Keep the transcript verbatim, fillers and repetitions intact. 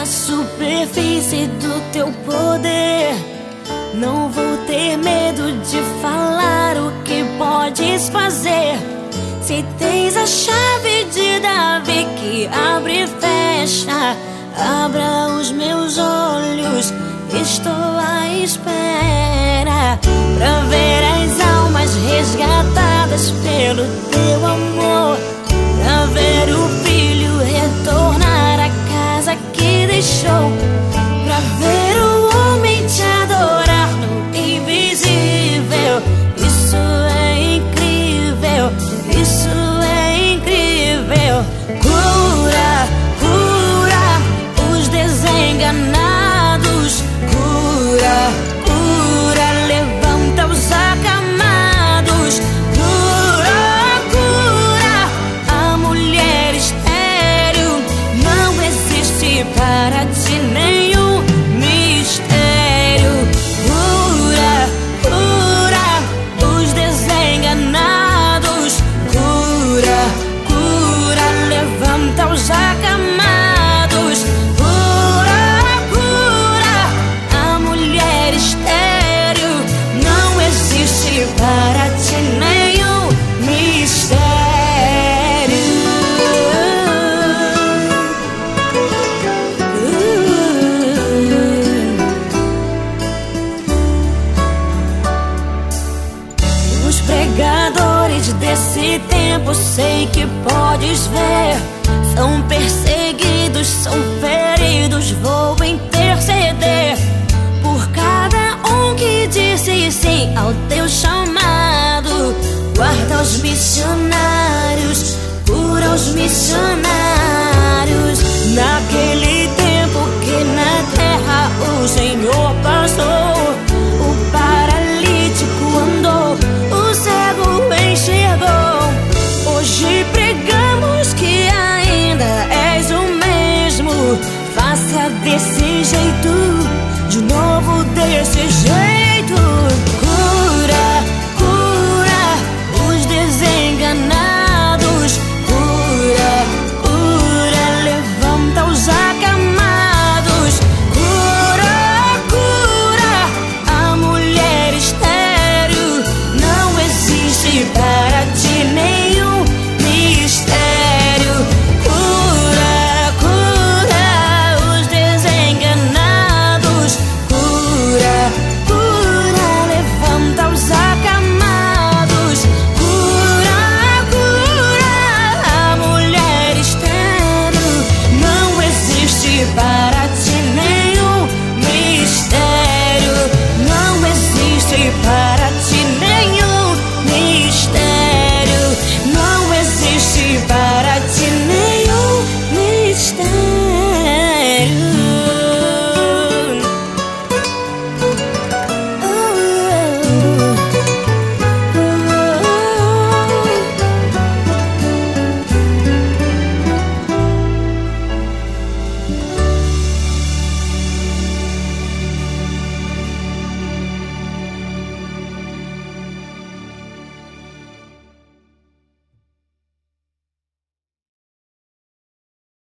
superfície do teu poder. Não vou ter medo de falar o que podes fazer. Se tens a chave de Davi que abre e fecha, abra os meus olhos, estou à espera pra ver as almas resgatadas pelo teu amor, pra ver o filho retornar à casa que deixou, pra ver o homem te adorar no invisível. Isso é incrível, isso é incrível. Cura, cura os desenganados, cura, cura, levanta os acamados, cura, cura a mulher estéril. Não existe para ti nenhum mistério. Cura, cura os desenganados, cura, cura, levanta os acamados, cura, cura a mulher estéril. Não existe para ti nenhum mistério. Os pregadores desse tempo, sei que podes ver, são perseguidos, são feridos. Vou interceder por cada um que disse sim ao teu chamado. Guarda os missionários, cura os missionários.